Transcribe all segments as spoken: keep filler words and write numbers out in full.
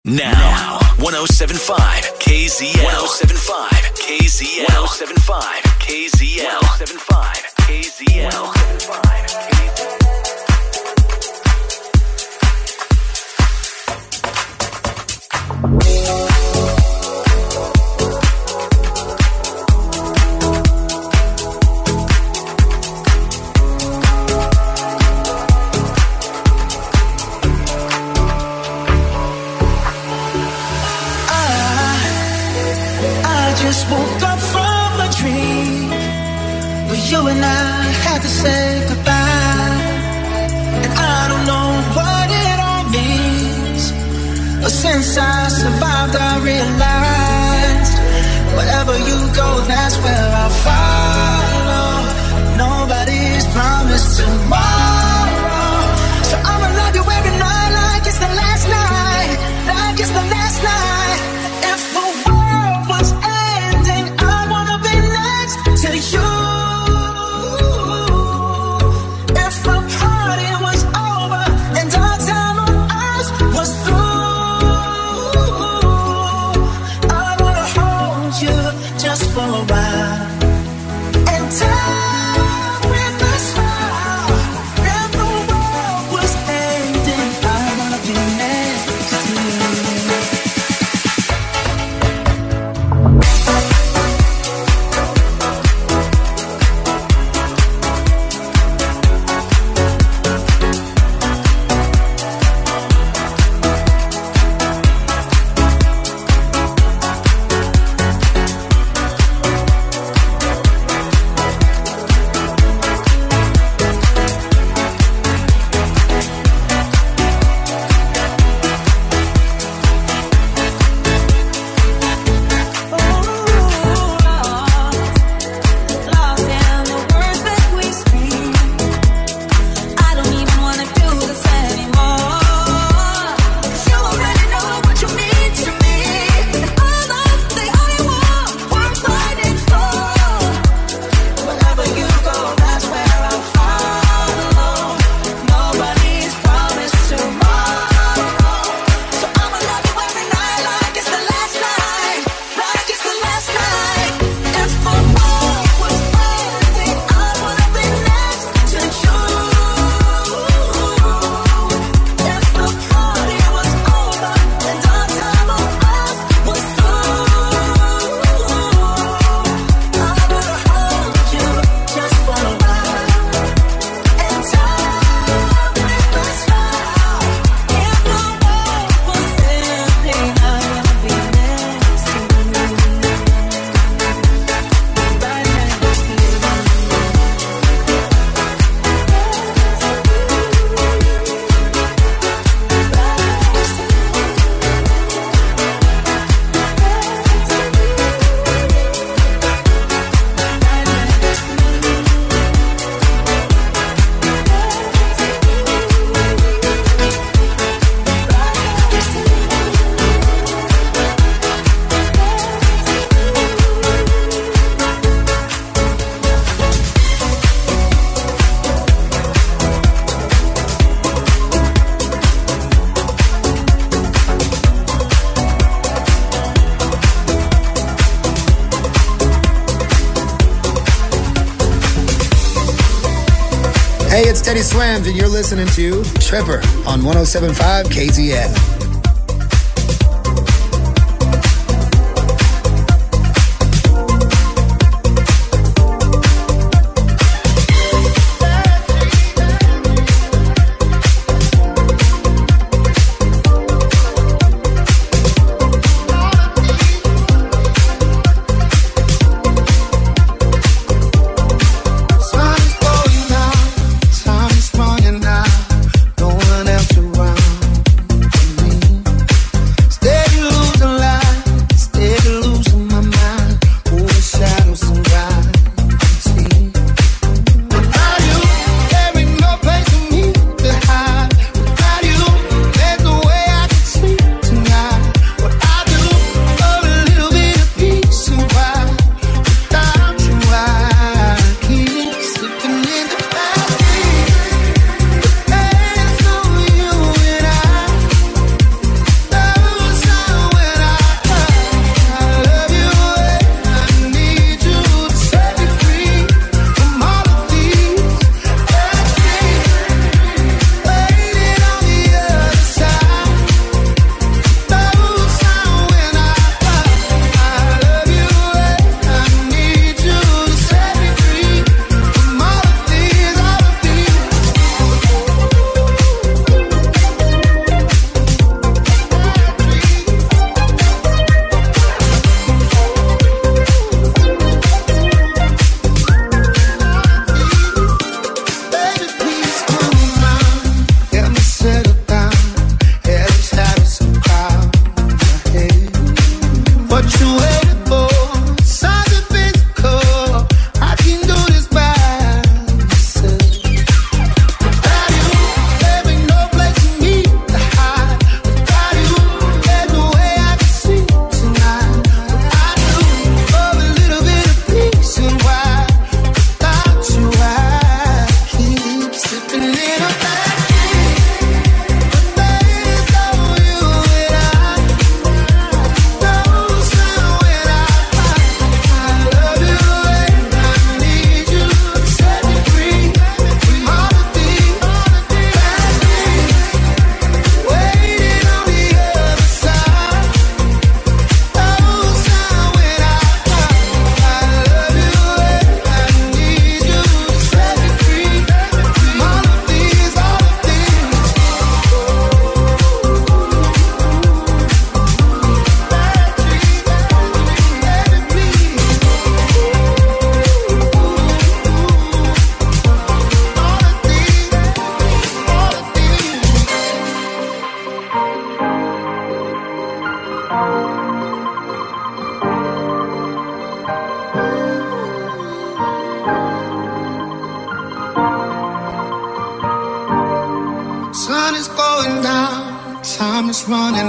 Now, one oh seven point five K Z L. one oh seven point five K Z L. one oh seven point five K Z L. one oh seven point five K Z L. one oh seven point five K Z L. Just woke up from a dream where you and I had to say goodbye, and I don't know what it all means, but since I survived I realized wherever you go, that's where I'll follow. Nobody's promised tomorrow, so I'ma love you every night like it's the last night, like it's the last night. If the world was to you, if the party was over and our time on earth was through, I wanna hold you just for a while and die with a smile. If the world was ending, I wanna be next to you. Hey, it's Teddy Swams, and you're listening to Tripper on one oh seven point five K Z L. Time is running out, no one else around.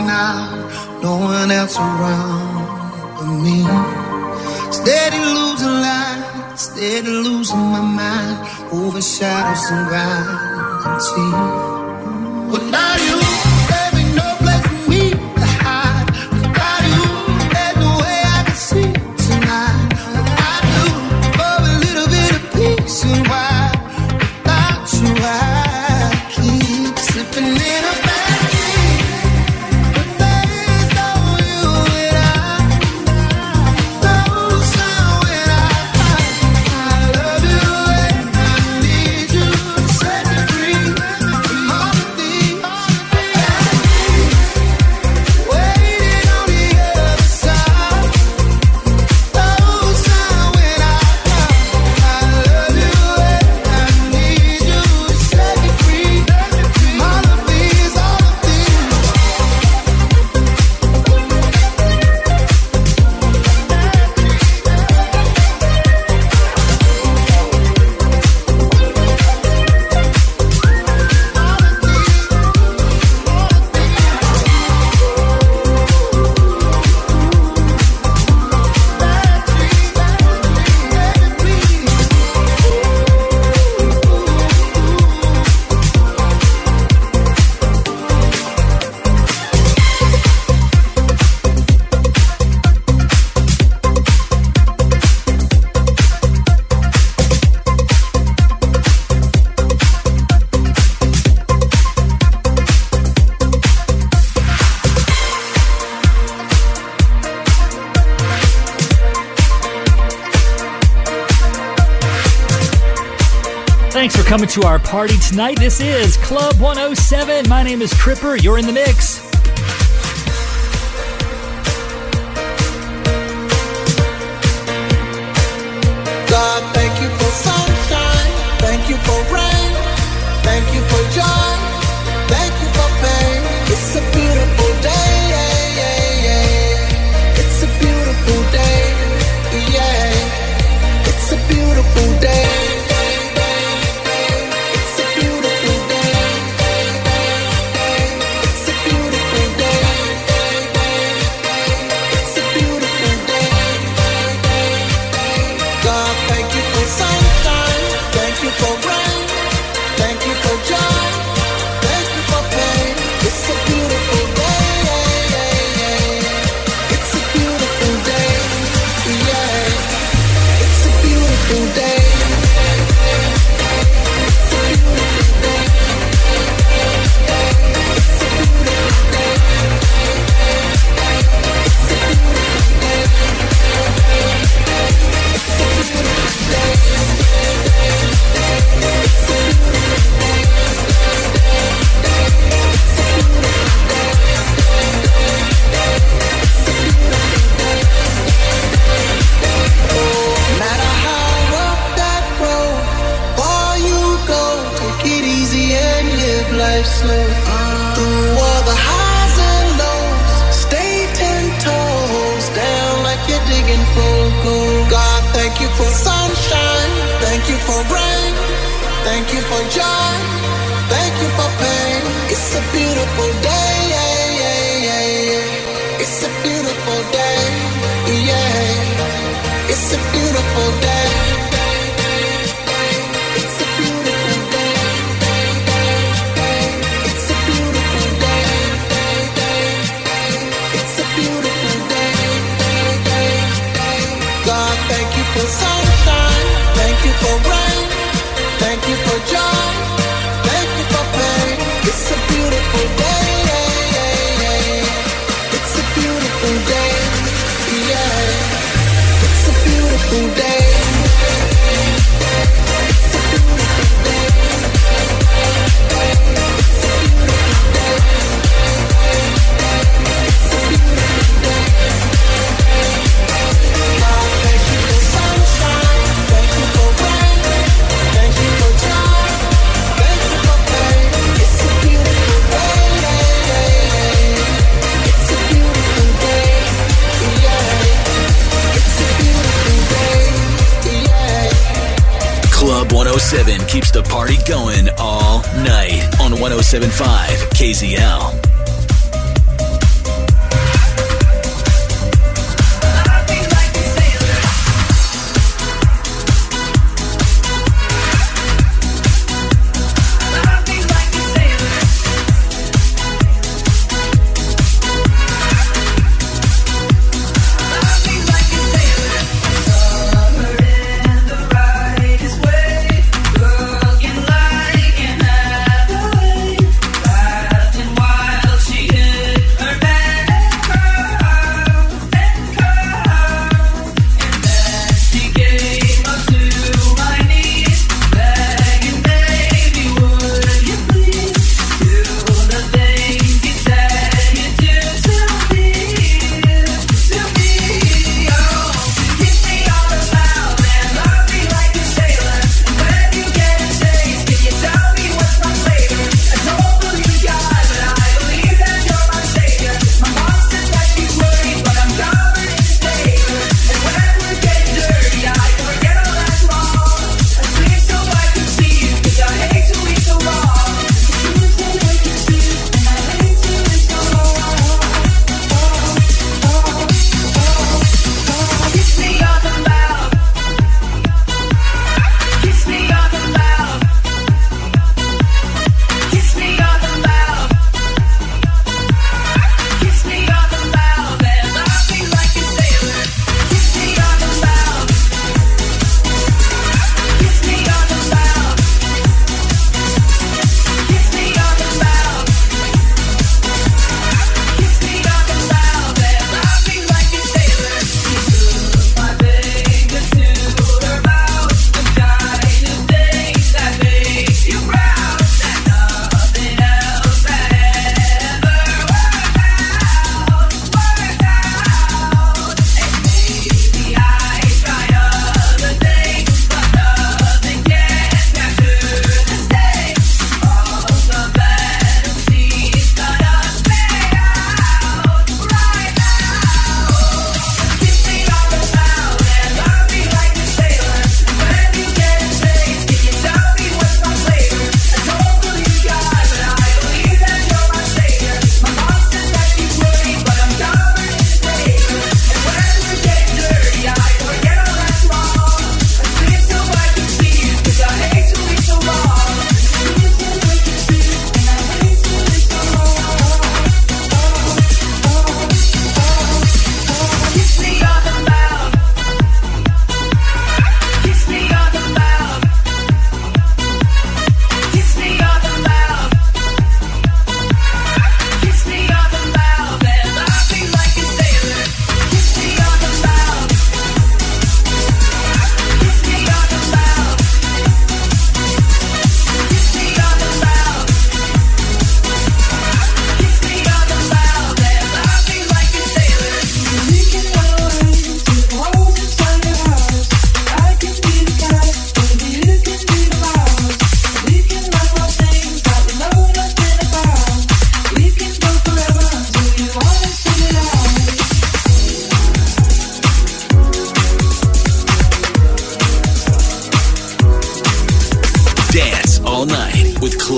now, no one else around but me. Steady losing light, steady losing my mind, overshadow some gravity. But now you, there ain't no place for me to hide. Without you, there's no way I can see tonight. I do for a little bit of peace and why without you I keep slipping in a bad dream. But there's no you and I, no sound when I, I love you and I need you to set me free from all the things waiting on the other side. No sound when I, I love you and I need you to set me free from all of these, all of these. Thanks for coming to our party tonight. This is Club one oh seven. My name is Tripper. You're in the mix. God, thank you for sunshine, thank you for rain, thank you for joy, thank you for pain. It's a beautiful day, yeah, yeah, yeah. It's a beautiful day, yeah. It's a beautiful day. It's a beautiful day. It's a beautiful day. It's a beautiful day. God, thank you for sunshine, thank you for rain, thank you for joy, thank you for pain. It's a beautiful day, yeah, yeah, yeah. It's a beautiful day, yeah. It's a beautiful day. No matter how rough that road, far you go, take it easy and live life slow. Through all the highs and lows, stay ten toes down like you're digging for gold. God, thank you for sunshine, thank you for rain, thank you for joy, thank you for pain. It's a beautiful day, yeah, yeah, yeah, yeah. It's a beautiful day, yeah. It's a beautiful day. It's a beautiful day. It's a beautiful day. It's a beautiful day. God, thank you for sunshine, thank you for rain, thank you for joy, thank you for pain. It's a beautiful day, yeah, yeah, yeah. It's a beautiful day, yeah. It's a beautiful day. It's a beautiful day. It's a beautiful day. It's a beautiful day. God, thank you for sunshine, thank you for rain, thank you for joy, thank you for pain. It's a beautiful day, yeah, yeah, yeah. It's a beautiful day, yeah. It's a beautiful day, yeah. Club one oh seven keeps the party going all night on one oh seven point five K Z L.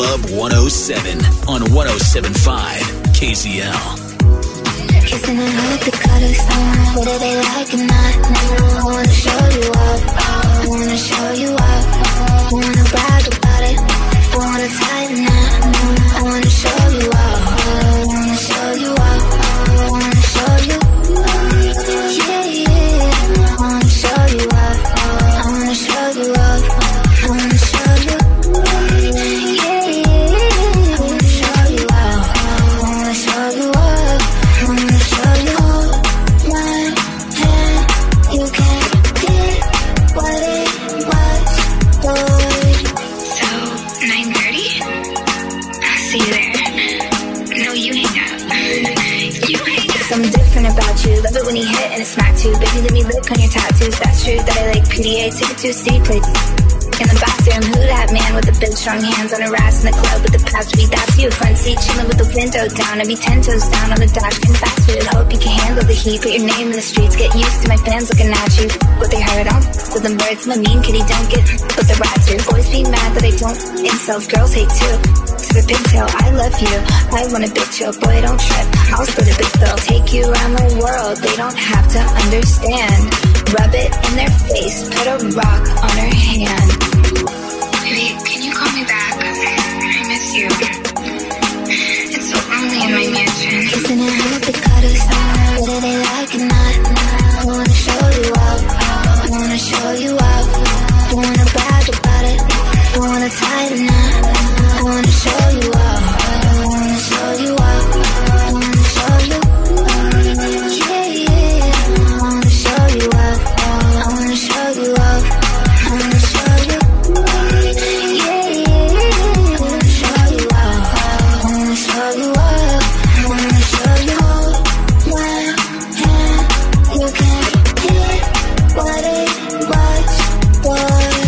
Club one oh seven on one oh seven point five K Z L. Kissing and hope they cut us on. Whether they like it or not, I wanna show you up. I wanna show you up. I wanna brag about it. I wanna tie the knot. I wanna show you up. I wanna show you up. I wanna show you. Yeah, yeah. I wanna show you up. I wanna show you up. I wanna show you. Yeah, yeah. I wanna show you up. I wanna show you up. I wanna show you my hand. You can't get what it was, boy. So, nine thirty? I'll see you there. No, you hang up. You hang up. Something different about you. Love it when you hit and it's smack too. Baby, let me look on your tattoos. That's true that I like P D A. Take it to a city place. In the bathroom, who that man with the big strong hands on her ass in the club with the past beat? That's you. Front seat chilling with the window down. I be ten toes down on the dash, can fast food. Hope you can handle the heat. Put your name in the streets. Get used to my fans looking at you. What they heard on with them birds. I'm a mean kitty, don't get what the rats do. Boys be mad that I don't insult. Girls hate too. To the pigtail, I love you. I want a bitch, yo, boy, don't trip. I'll split a big bill. Take you around the world. They don't have to understand. Rub it in their face. Put a rock on her hand. Baby, can you call me back? I miss you. It's so lonely in my mansion. Kissing and hope they cut us on. Whether they like it or not, I wanna show you up. I wanna show you up. I wanna brag about it. I wanna tie the knot. I wanna show you up. I wanna show you up. I wanna show you. Yeah, yeah. I wanna show you up. I wanna show you up. I wanna show you. Yeah, yeah. I wanna show you up. I wanna show you up. I wanna show you my hand. You can't get what it was, boy.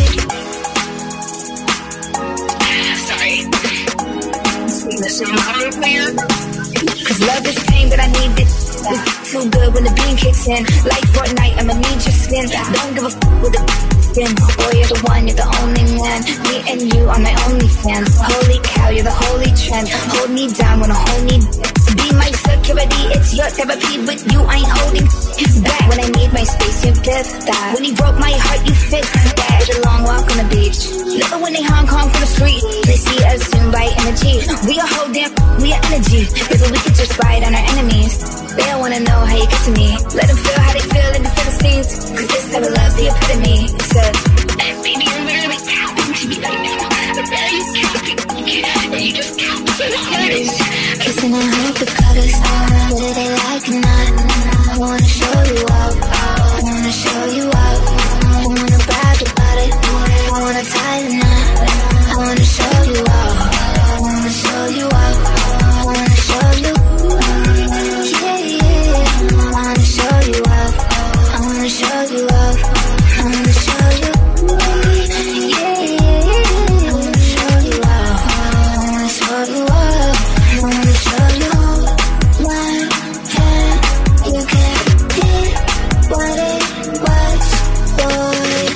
Sorry. Listen, I'm clear. Cause love is pain, but I need it. It's too good when the beam kicks in. Like Fortnite, I'ma need your skin. Don't give a f with the skin. Boy, you're the one, you're the only man. Me and you are my only fans. Holy cow, you're the holy trend. Hold me down when I hold me. Be my security, it's your therapy, but you ain't holding back. When I need my space, you give that. When you broke my heart, you fixed that. It's a long walk on the beach. Love it when they Hong Kong from the street. They see us soon by energy. We are whole damn, we are energy. Baby, we could just ride on our enemies. They don't wanna know how you get to me. Let them feel how they feel in the Philistines. Cause this type of love's the epitome. Said, Baby, you're literally counting to me right now. Are you counting? Are you just counting so hard? kissing and hope it cut us off. Whether they like it or not, I wanna show you up. I wanna show you up. I wanna brag about it. I wanna tie the knot. I wanna show you up. I wanna show you up. I wanna show you. Yeah, yeah. I wanna show you up. I wanna show you up. I wanna show you. Yeah, yeah. I wanna show you up. I wanna show you up. I wanna show you my hand. You can't get what it was, boy.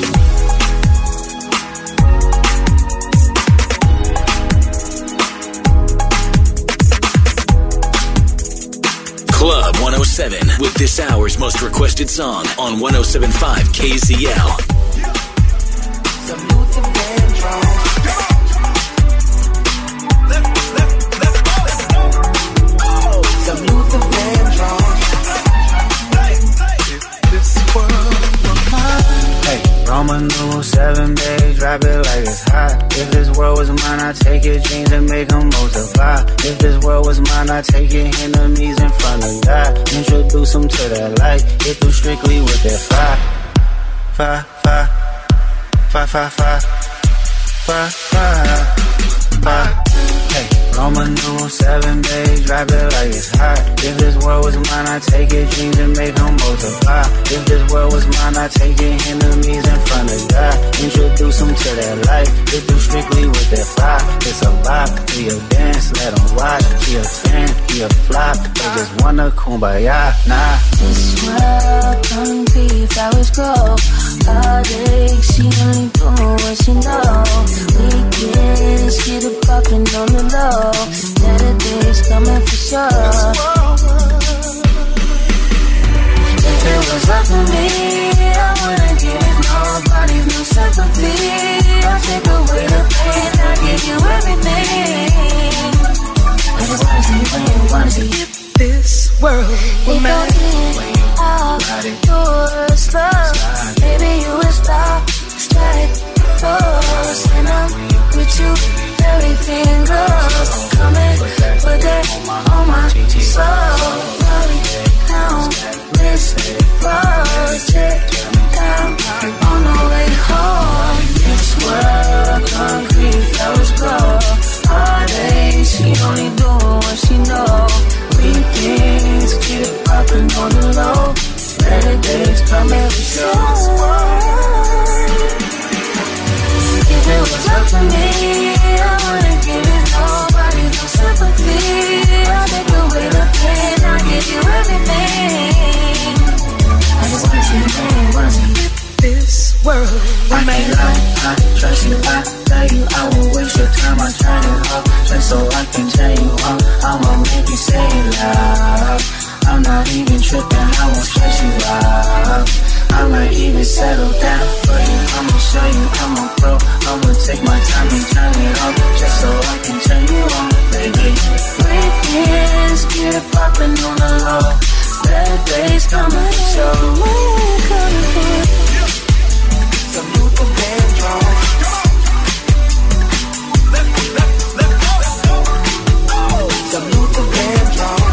Club one oh seven with this hour's most requested song on one oh seven point five K Z L. Roman numeral seven, babe, drop it like it's hot. If this world was mine, I'd take your dreams and make them multiply. If this world was mine, I'd take your enemies in front of God. Introduce them to that light, hit them strictly with that fire. Fire, fire, fire, fire, fire, fire, fire, fire. Hey, Roman numeral seven, babe, drop it like it's hot. If this world was mine, I'd take your dreams and make them multiply. If this world was was mine, I take your enemies in front of God. Introduce them to that life, they do strictly with that fire. It's a vibe, we a dance, let them watch. He a fan, he a flop, they just wanna kumbaya, nah. This world, concrete, flowers grow. Heartache, she only do what she know. Weekends, get it poppin' on the low. Better days coming for sure. If it was up to me, I wouldn't give nobody no sympathy. I'll take away the pain, I'll give you everything. I just wanna see you when you wanna see you. This world will make out yours, love. Baby, you will stop, strike, close. And I'm with you, everything goes. Come and put that on my soul. Rolling down this road, check down on the way home. This world, concrete, flowers grow. Heartache, she only do what she know. Weekends, keep it poppin' on the low. Better days coming for sure. If it was up to me, I wouldn't give it nobody no sympathy. I'll take away the pain, I'll give you everything. I just wanna see you, man, wanna see you. this world will I make can't lie, I trust you, I tell you I won't waste your time, I turn it off just so I can tell you all, I'ma make you say it loud. I'm not even tripping, I won't stress you out. I might even settle down for you, I'ma show you I'm a pro. I'ma take my time and turn it off just so I can turn you on, baby. Weekends, get it poppin' on the low. Better days coming for sure. When coming for some Luther Vandross. Some Luther Vandross.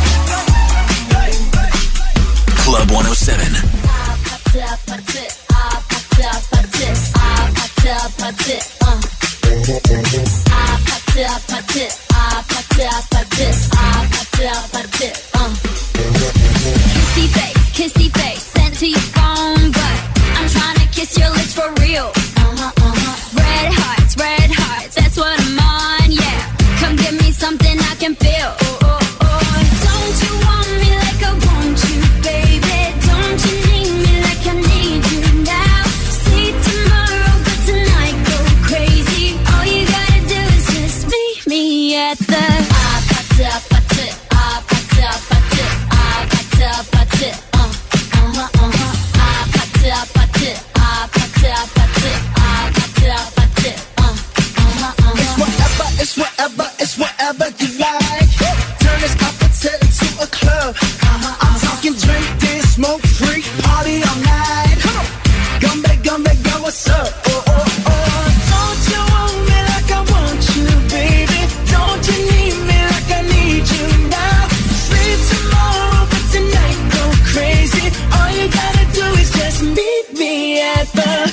Club one oh seven. Kissy face, kissy face, sent to your phone, but I'm trying to kiss your lips for real. Uh-huh, uh-huh. Red hearts, red hearts, that's what I'm on, yeah. Come give me something I can feel. Oh, oh, oh. Don't you want me like I want you, baby? Don't you need me like I need you now? See tomorrow, but tonight go crazy. All you gotta do is just meet me at the It's whatever, it's whatever you like. Turn this opposite into a club. I'm talking drink, dance, smoke, free, party all night. Come on, gumbe, gumbe, go, what's up? Oh, oh, oh. Don't you want me like I want you, baby? Don't you need me like I need you now? Sleep tomorrow, but tonight go crazy. All you gotta do is just meet me at the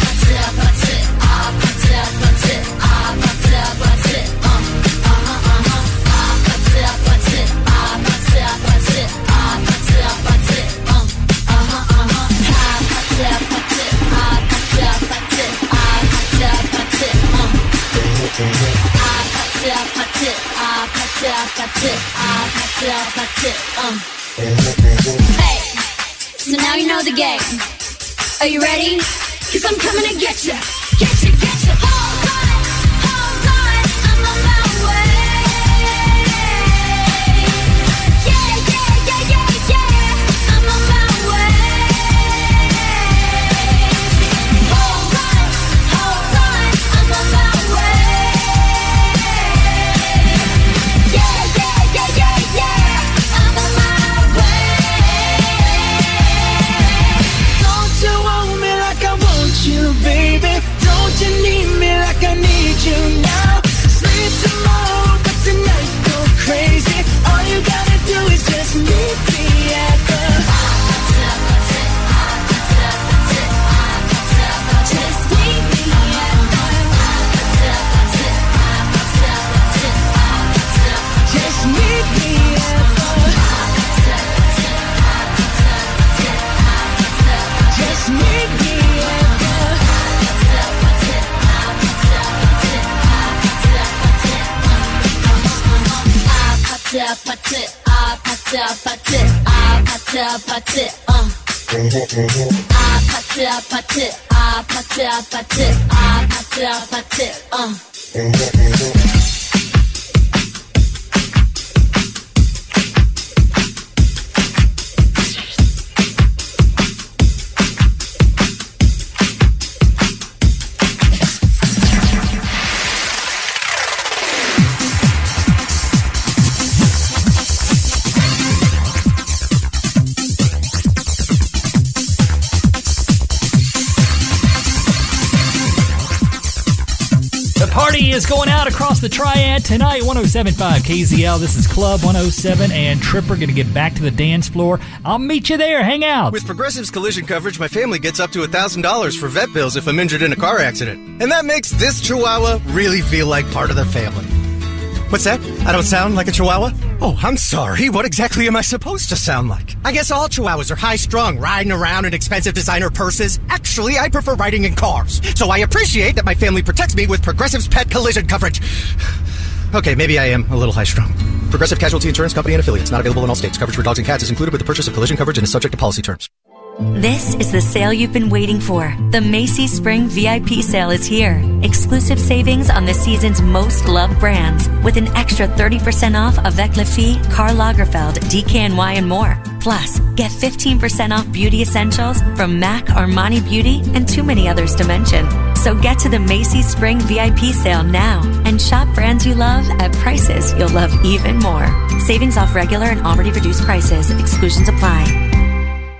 Hey, so now you know the game. Are you ready? Cause I'm coming to get you. Get you, get you. Hold on, hold on, I'm on my way. Yeah, yeah, yeah, yeah, yeah, I'm on my way. Hold on, hold on, I'm on my way. Yeah, yeah, yeah, yeah, yeah, I'm on my way. Don't you want me like I want you, baby? 아파트 아파트 아파트 어 아파트 아파트 아파트 아파트 아파트 아파트 어 Party is going out across the Triad tonight. one oh seven point five K Z L. This is Club one oh seven, and Tripper going to get back to the dance floor. I'll meet you there. Hang out. With Progressive's collision coverage, my family gets up to one thousand dollars for vet bills if I'm injured in a car accident. And that makes this Chihuahua really feel like part of the family. What's that? I don't sound like a Chihuahua? Oh, I'm sorry. What exactly am I supposed to sound like? I guess all Chihuahuas are high-strung, riding around in expensive designer purses. Actually, I prefer riding in cars. So I appreciate that my family protects me with Progressive's pet collision coverage. Okay, maybe I am a little high-strung. Progressive Casualty Insurance Company and Affiliates. Not available in all states. Coverage for dogs and cats is included with the purchase of collision coverage and is subject to policy terms. This is the sale you've been waiting for. The Macy's Spring V I P sale is here. Exclusive savings on the season's most loved brands with an extra thirty percent off Avec Les Filles, Karl Lagerfeld, D K N Y, and more. Plus, get fifteen percent off beauty essentials from MAC, Armani Beauty, and too many others to mention. So get to the Macy's Spring V I P sale now and shop brands you love at prices you'll love even more. Savings off regular and already reduced prices. Exclusions apply.